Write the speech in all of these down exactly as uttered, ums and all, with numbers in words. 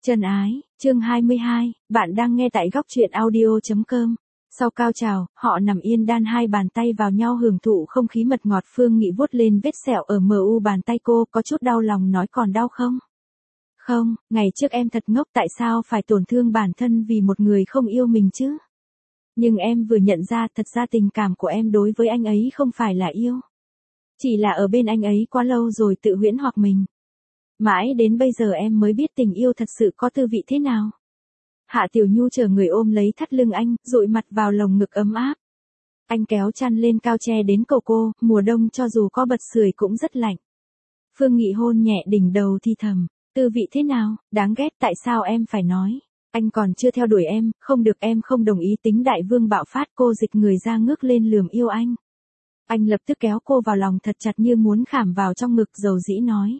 Chân ái, chương hai mươi hai, bạn đang nghe tại góc truyện audio.com. Sau cao trào, họ nằm yên đan hai bàn tay vào nhau hưởng thụ không khí mật ngọt. Phương Nghị vuốt lên vết sẹo ở mờ u bàn tay cô, có chút đau lòng nói còn đau không? Không, ngày trước em thật ngốc, tại sao phải tổn thương bản thân vì một người không yêu mình chứ? Nhưng em vừa nhận ra thật ra tình cảm của em đối với anh ấy không phải là yêu. Chỉ là ở bên anh ấy quá lâu rồi tự huyễn hoặc mình. Mãi đến bây giờ em mới biết tình yêu thật sự có tư vị thế nào. Hạ Tiểu Nhu chờ người ôm lấy thắt lưng anh, dụi mặt vào lồng ngực ấm áp. Anh kéo chăn lên cao che đến cổ cô, mùa đông cho dù có bật sưởi cũng rất lạnh. Phương Nghị hôn nhẹ đỉnh đầu thì thầm, tư vị thế nào, đáng ghét, tại sao em phải nói. Anh còn chưa theo đuổi em, không được, em không đồng ý. Tính đại vương bạo phát, cô dịch người ra ngước lên lườm yêu anh. Anh lập tức kéo cô vào lòng thật chặt như muốn khảm vào trong ngực, dầu dĩ nói.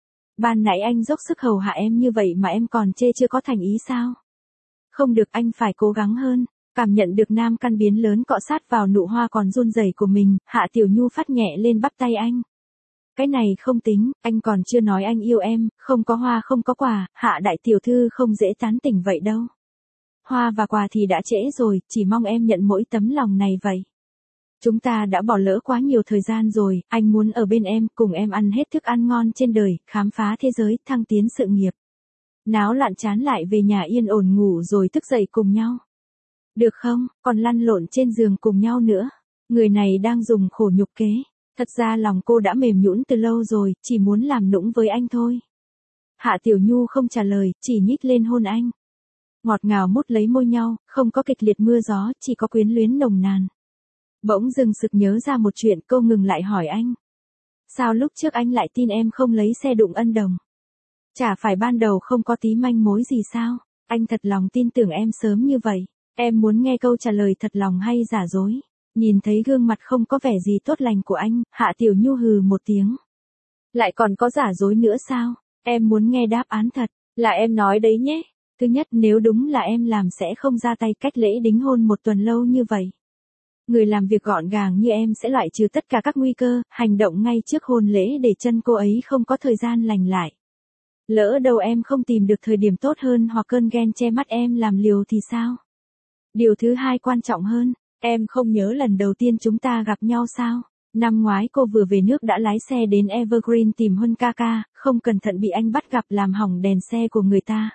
Ban nãy anh dốc sức hầu hạ em như vậy mà em còn chê chưa có thành ý sao? Không được, anh phải cố gắng hơn. Cảm nhận được nam căn biến lớn cọ sát vào nụ hoa còn run rẩy của mình, Hạ Tiểu Nhu phát nhẹ lên bắp tay anh. Cái này không tính, anh còn chưa nói anh yêu em, không có hoa không có quà, Hạ đại tiểu thư không dễ tán tỉnh vậy đâu. Hoa và quà thì đã trễ rồi, chỉ mong em nhận mỗi tấm lòng này vậy. Chúng ta đã bỏ lỡ quá nhiều thời gian rồi, anh muốn ở bên em, cùng em ăn hết thức ăn ngon trên đời, khám phá thế giới, thăng tiến sự nghiệp. Náo loạn chán lại về nhà yên ổn ngủ rồi thức dậy cùng nhau. Được không, còn lăn lộn trên giường cùng nhau nữa. Người này đang dùng khổ nhục kế. Thật ra lòng cô đã mềm nhũn từ lâu rồi, chỉ muốn làm nũng với anh thôi. Hạ Tiểu Nhu không trả lời, chỉ nhích lên hôn anh. Ngọt ngào mút lấy môi nhau, không có kịch liệt mưa gió, chỉ có quyến luyến nồng nàn. Bỗng dừng sực nhớ ra một chuyện, cô ngừng lại hỏi anh. Sao lúc trước anh lại tin em không lấy xe đụng ân đồng? Chả phải ban đầu không có tí manh mối gì sao? Anh thật lòng tin tưởng em sớm như vậy. Em muốn nghe câu trả lời thật lòng hay giả dối? Nhìn thấy gương mặt không có vẻ gì tốt lành của anh, Hạ Tiểu Nhu hừ một tiếng. Lại còn có giả dối nữa sao? Em muốn nghe đáp án thật, là em nói đấy nhé. Thứ nhất, nếu đúng là em làm sẽ không ra tay cách lễ đính hôn một tuần lâu như vậy. Người làm việc gọn gàng như em sẽ loại trừ tất cả các nguy cơ, hành động ngay trước hôn lễ để chân cô ấy không có thời gian lành lại. Lỡ đâu em không tìm được thời điểm tốt hơn hoặc cơn ghen che mắt em làm liều thì sao? Điều thứ hai quan trọng hơn, em không nhớ lần đầu tiên chúng ta gặp nhau sao? Năm ngoái cô vừa về nước đã lái xe đến Evergreen tìm Huân ca ca, không cẩn thận bị anh bắt gặp làm hỏng đèn xe của người ta.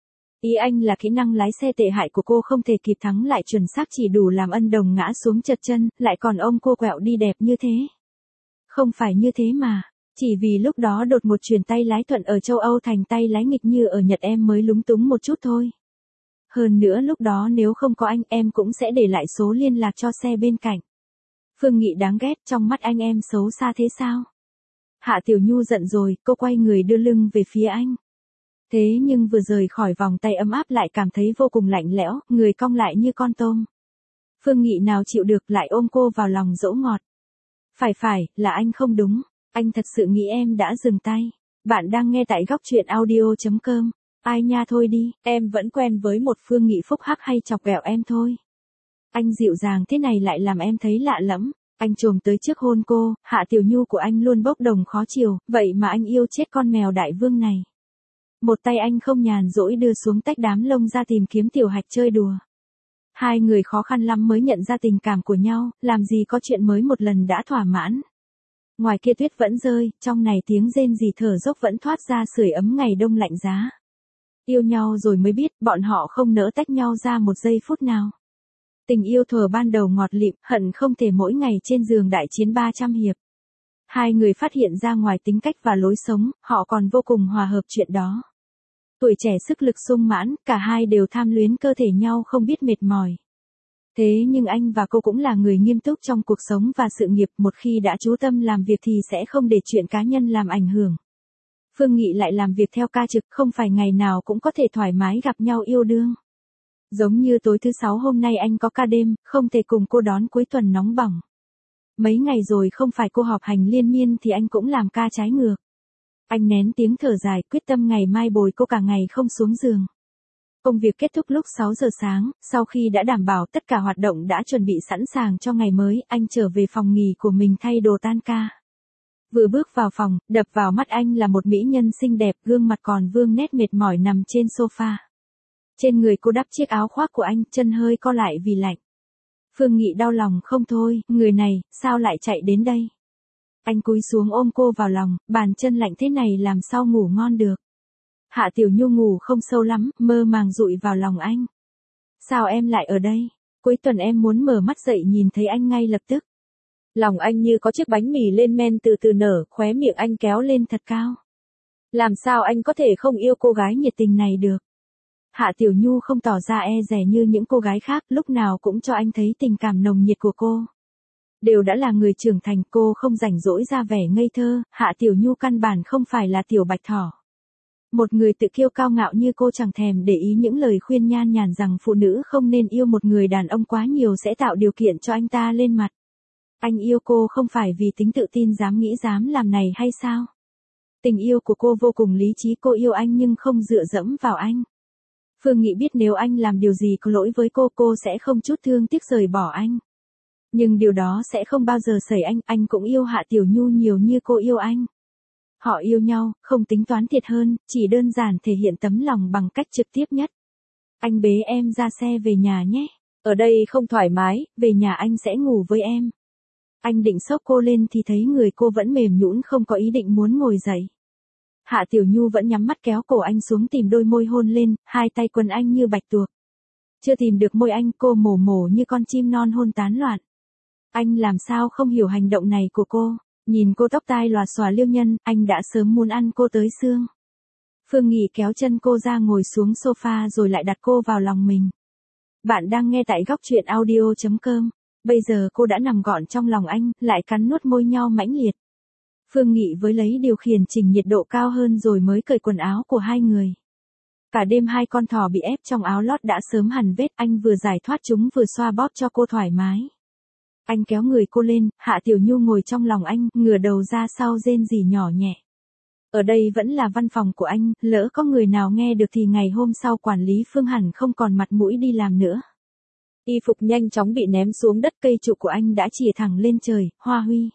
Ý anh là kỹ năng lái xe tệ hại của cô không thể kịp thắng lại chuẩn xác chỉ đủ làm ân đồng ngã xuống trật chân, lại còn ông cô quẹo đi đẹp như thế. Không phải như thế mà, chỉ vì lúc đó đột một chuyển tay lái thuận ở châu Âu thành tay lái nghịch như ở Nhật em mới lúng túng một chút thôi. Hơn nữa lúc đó nếu không có anh em cũng sẽ để lại số liên lạc cho xe bên cạnh. Phương Nghị đáng ghét, trong mắt anh em xấu xa thế sao? Hạ Tiểu Nhu giận rồi, cô quay người đưa lưng về phía anh. Thế nhưng vừa rời khỏi vòng tay ấm áp lại cảm thấy vô cùng lạnh lẽo, người cong lại như con tôm. Phương Nghị nào chịu được lại ôm cô vào lòng dỗ ngọt. Phải phải, là anh không đúng, anh thật sự nghĩ em đã dừng tay. Bạn đang nghe tại góc truyện audio.com. Ai nha thôi đi, em vẫn quen với một Phương Nghị phúc hắc hay chọc ghẹo em thôi. Anh dịu dàng thế này lại làm em thấy lạ lẫm. Anh trồm tới trước hôn cô, Hạ Tiểu Nhu của anh luôn bốc đồng khó chiều, vậy mà anh yêu chết con mèo đại vương này. Một tay anh không nhàn rỗi đưa xuống tách đám lông ra tìm kiếm tiểu hạch chơi đùa. Hai người khó khăn lắm mới nhận ra tình cảm của nhau, làm gì có chuyện mới một lần đã thỏa mãn. Ngoài kia tuyết vẫn rơi, trong này tiếng rên rỉ thở dốc vẫn thoát ra sưởi ấm ngày đông lạnh giá. Yêu nhau rồi mới biết, bọn họ không nỡ tách nhau ra một giây phút nào. Tình yêu thuở ban đầu ngọt lịm, hận không thể mỗi ngày trên giường đại chiến ba trăm hiệp. Hai người phát hiện ra ngoài tính cách và lối sống, họ còn vô cùng hòa hợp chuyện đó. Tuổi trẻ sức lực sung mãn, cả hai đều tham luyến cơ thể nhau không biết mệt mỏi. Thế nhưng anh và cô cũng là người nghiêm túc trong cuộc sống và sự nghiệp, một khi đã chú tâm làm việc thì sẽ không để chuyện cá nhân làm ảnh hưởng. Phương Nghị lại làm việc theo ca trực, không phải ngày nào cũng có thể thoải mái gặp nhau yêu đương. Giống như tối thứ sáu hôm nay anh có ca đêm, không thể cùng cô đón cuối tuần nóng bỏng. Mấy ngày rồi không phải cô họp hành liên miên thì anh cũng làm ca trái ngược. Anh nén tiếng thở dài, quyết tâm ngày mai bồi cô cả ngày không xuống giường. Công việc kết thúc lúc sáu giờ sáng, sau khi đã đảm bảo tất cả hoạt động đã chuẩn bị sẵn sàng cho ngày mới, anh trở về phòng nghỉ của mình thay đồ tan ca. Vừa bước vào phòng, đập vào mắt anh là một mỹ nhân xinh đẹp, gương mặt còn vương nét mệt mỏi nằm trên sofa. Trên người cô đắp chiếc áo khoác của anh, chân hơi co lại vì lạnh. Phương Nghị đau lòng không thôi, người này, sao lại chạy đến đây? Anh cúi xuống ôm cô vào lòng, bàn chân lạnh thế này làm sao ngủ ngon được. Hạ Tiểu Nhu ngủ không sâu lắm, mơ màng dụi vào lòng anh. Sao em lại ở đây? Cuối tuần em muốn mở mắt dậy nhìn thấy anh ngay lập tức. Lòng anh như có chiếc bánh mì lên men từ từ nở, khóe miệng anh kéo lên thật cao. Làm sao anh có thể không yêu cô gái nhiệt tình này được? Hạ Tiểu Nhu không tỏ ra e dè như những cô gái khác, lúc nào cũng cho anh thấy tình cảm nồng nhiệt của cô. Đều đã là người trưởng thành, cô không rảnh rỗi ra vẻ ngây thơ, Hạ Tiểu Nhu căn bản không phải là tiểu bạch thỏ. Một người tự kiêu cao ngạo như cô chẳng thèm để ý những lời khuyên nhan nhản rằng phụ nữ không nên yêu một người đàn ông quá nhiều sẽ tạo điều kiện cho anh ta lên mặt. Anh yêu cô không phải vì tính tự tin dám nghĩ dám làm này hay sao? Tình yêu của cô vô cùng lý trí, cô yêu anh nhưng không dựa dẫm vào anh. Phương Nghị biết nếu anh làm điều gì có lỗi với cô, cô sẽ không chút thương tiếc rời bỏ anh. Nhưng điều đó sẽ không bao giờ xảy anh, anh cũng yêu Hạ Tiểu Nhu nhiều như cô yêu anh. Họ yêu nhau, không tính toán thiệt hơn, chỉ đơn giản thể hiện tấm lòng bằng cách trực tiếp nhất. Anh bế em ra xe về nhà nhé. Ở đây không thoải mái, về nhà anh sẽ ngủ với em. Anh định xốc cô lên thì thấy người cô vẫn mềm nhũn không có ý định muốn ngồi dậy. Hạ Tiểu Nhu vẫn nhắm mắt kéo cổ anh xuống tìm đôi môi hôn lên, hai tay quấn anh như bạch tuộc. Chưa tìm được môi anh, cô mổ mổ như con chim non hôn tán loạn. Anh làm sao không hiểu hành động này của cô, nhìn cô tóc tai lòa xòa liêu nhân, anh đã sớm muốn ăn cô tới xương. Phương Nghị kéo chân cô ra ngồi xuống sofa rồi lại đặt cô vào lòng mình. Bạn đang nghe tại góc truyện audio chấm com. Bây giờ cô đã nằm gọn trong lòng anh, lại cắn nuốt môi nhau mãnh liệt. Phương Nghị với lấy điều khiển chỉnh nhiệt độ cao hơn rồi mới cởi quần áo của hai người. Cả đêm hai con thỏ bị ép trong áo lót đã sớm hằn vết, anh vừa giải thoát chúng vừa xoa bóp cho cô thoải mái. Anh kéo người cô lên, Hạ Tiểu Nhu ngồi trong lòng anh, ngửa đầu ra sau rên rỉ nhỏ nhẹ. Ở đây vẫn là văn phòng của anh, lỡ có người nào nghe được thì ngày hôm sau quản lý Phương hẳn không còn mặt mũi đi làm nữa. Y phục nhanh chóng bị ném xuống đất, cây trụ của anh đã chìa thẳng lên trời, hoa huy.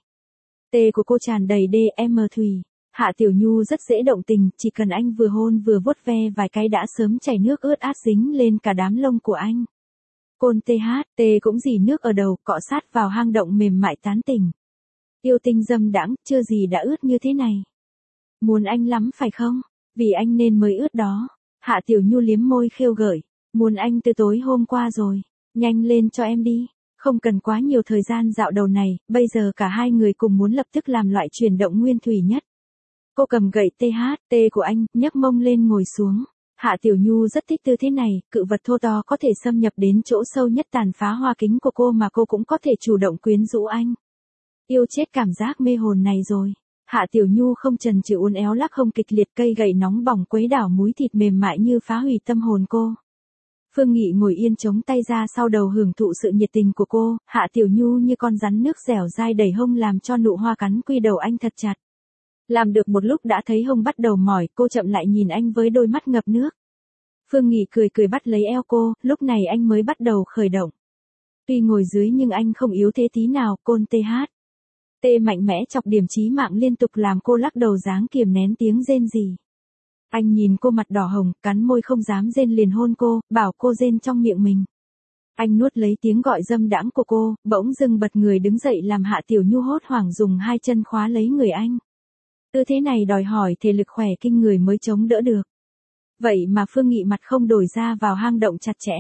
Tê của cô tràn đầy đê em thùy. Hạ Tiểu Nhu rất dễ động tình, chỉ cần anh vừa hôn vừa vuốt ve vài cái đã sớm chảy nước ướt át dính lên cả đám lông của anh. Côn tê hát, tê cũng dì nước ở đầu, cọ sát vào hang động mềm mại tán tỉnh. Yêu tinh dâm đãng, chưa gì đã ướt như thế này. Muốn anh lắm phải không? Vì anh nên mới ướt đó. Hạ Tiểu Nhu liếm môi khêu gợi. Muốn anh từ tối hôm qua rồi. Nhanh lên cho em đi. Không cần quá nhiều thời gian dạo đầu này, bây giờ cả hai người cùng muốn lập tức làm loại chuyển động nguyên thủy nhất. Cô cầm gậy tê hát, tê của anh, nhấc mông lên ngồi xuống. Hạ Tiểu Nhu rất thích tư thế này, cự vật thô to có thể xâm nhập đến chỗ sâu nhất tàn phá hoa kính của cô mà cô cũng có thể chủ động quyến rũ anh. Yêu chết cảm giác mê hồn này rồi. Hạ Tiểu Nhu không chần chừ uốn éo lắc hông kịch liệt, cây gậy nóng bỏng quấy đảo múi thịt mềm mại như phá hủy tâm hồn cô. Phương Nghị ngồi yên chống tay ra sau đầu hưởng thụ sự nhiệt tình của cô, Hạ Tiểu Nhu như con rắn nước dẻo dai đẩy hông làm cho nụ hoa cắn quy đầu anh thật chặt. Làm được một lúc đã thấy hông bắt đầu mỏi, cô chậm lại nhìn anh với đôi mắt ngập nước. Phương Nghị cười cười bắt lấy eo cô, lúc này anh mới bắt đầu khởi động. Tuy ngồi dưới nhưng anh không yếu thế tí nào, côn tê hát. Tê mạnh mẽ chọc điểm chí mạng liên tục làm cô lắc đầu dáng kiềm nén tiếng rên rỉ. Anh nhìn cô mặt đỏ hồng, cắn môi không dám rên liền hôn cô, bảo cô rên trong miệng mình. Anh nuốt lấy tiếng gọi dâm đãng của cô, bỗng dưng bật người đứng dậy làm Hạ Tiểu Nhu hốt hoảng dùng hai chân khóa lấy người anh. Tư thế này đòi hỏi thể lực khỏe kinh người mới chống đỡ được. Vậy mà Phương Nghị mặt không đổi ra vào hang động chặt chẽ.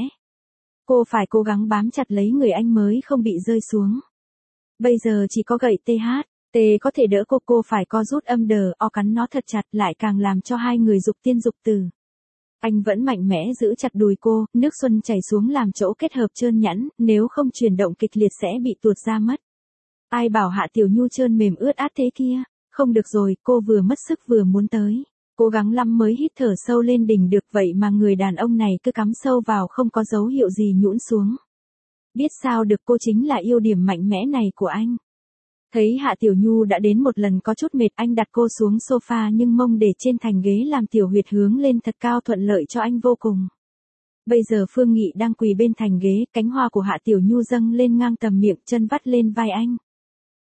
Cô phải cố gắng bám chặt lấy người anh mới không bị rơi xuống. Bây giờ chỉ có gậy tê hát, tê có thể đỡ cô, cô phải co rút âm đờ, o cắn nó thật chặt lại càng làm cho hai người dục tiên dục tử. Anh vẫn mạnh mẽ giữ chặt đùi cô, nước xuân chảy xuống làm chỗ kết hợp trơn nhẵn, nếu không chuyển động kịch liệt sẽ bị tuột ra mất. Ai bảo Hạ Tiểu Nhu trơn mềm ướt át thế kia, không được rồi, cô vừa mất sức vừa muốn tới. Cố gắng lắm mới hít thở sâu lên đỉnh được, vậy mà người đàn ông này cứ cắm sâu vào không có dấu hiệu gì nhũn xuống. Biết sao được, cô chính là ưu điểm mạnh mẽ này của anh. Thấy Hạ Tiểu Nhu đã đến một lần có chút mệt, anh đặt cô xuống sofa nhưng mông để trên thành ghế làm tiểu huyệt hướng lên thật cao thuận lợi cho anh vô cùng. Bây giờ Phương Nghị đang quỳ bên thành ghế, cánh hoa của Hạ Tiểu Nhu dâng lên ngang tầm miệng, chân vắt lên vai anh.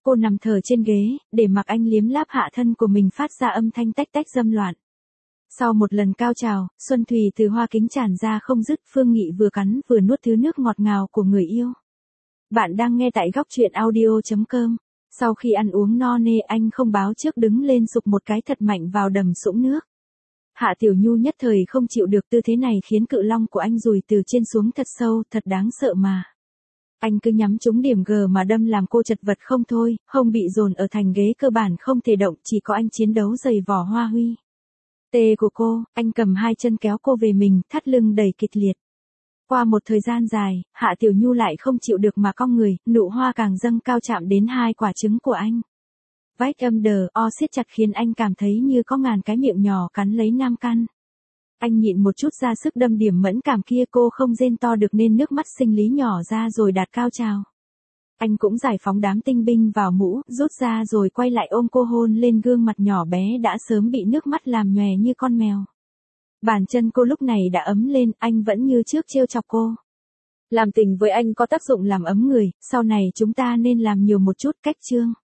Cô nằm thờ trên ghế, để mặc anh liếm láp hạ thân của mình phát ra âm thanh tách tách dâm loạn. Sau một lần cao trào, Xuân Thủy từ hoa kính tràn ra không dứt, Phương Nghị vừa cắn vừa nuốt thứ nước ngọt ngào của người yêu. Bạn đang nghe tại góc truyện audio chấm com. Sau khi ăn uống no nê anh không báo trước đứng lên sục một cái thật mạnh vào đầm sũng nước. Hạ Tiểu Nhu nhất thời không chịu được tư thế này khiến cự long của anh rùi từ trên xuống thật sâu, thật đáng sợ mà. Anh cứ nhắm trúng điểm G mà đâm làm cô chật vật không thôi, hông bị dồn ở thành ghế cơ bản không thể động, chỉ có anh chiến đấu giày vò hoa huy. Tê của cô, anh cầm hai chân kéo cô về mình, thắt lưng đầy kịch liệt. Qua một thời gian dài, Hạ Tiểu Nhu lại không chịu được mà cong người, nụ hoa càng dâng cao chạm đến hai quả trứng của anh. Vách âm đờ o siết chặt khiến anh cảm thấy như có ngàn cái miệng nhỏ cắn lấy nam căn. Anh nhịn một chút ra sức đâm điểm mẫn cảm kia, cô không rên to được nên nước mắt sinh lý nhỏ ra rồi đạt cao trào. Anh cũng giải phóng đám tinh binh vào mũ, rút ra rồi quay lại ôm cô hôn lên gương mặt nhỏ bé đã sớm bị nước mắt làm nhòe như con mèo. Bàn chân cô lúc này đã ấm lên, anh vẫn như trước trêu chọc cô. Làm tình với anh có tác dụng làm ấm người, sau này chúng ta nên làm nhiều một chút, cách chương.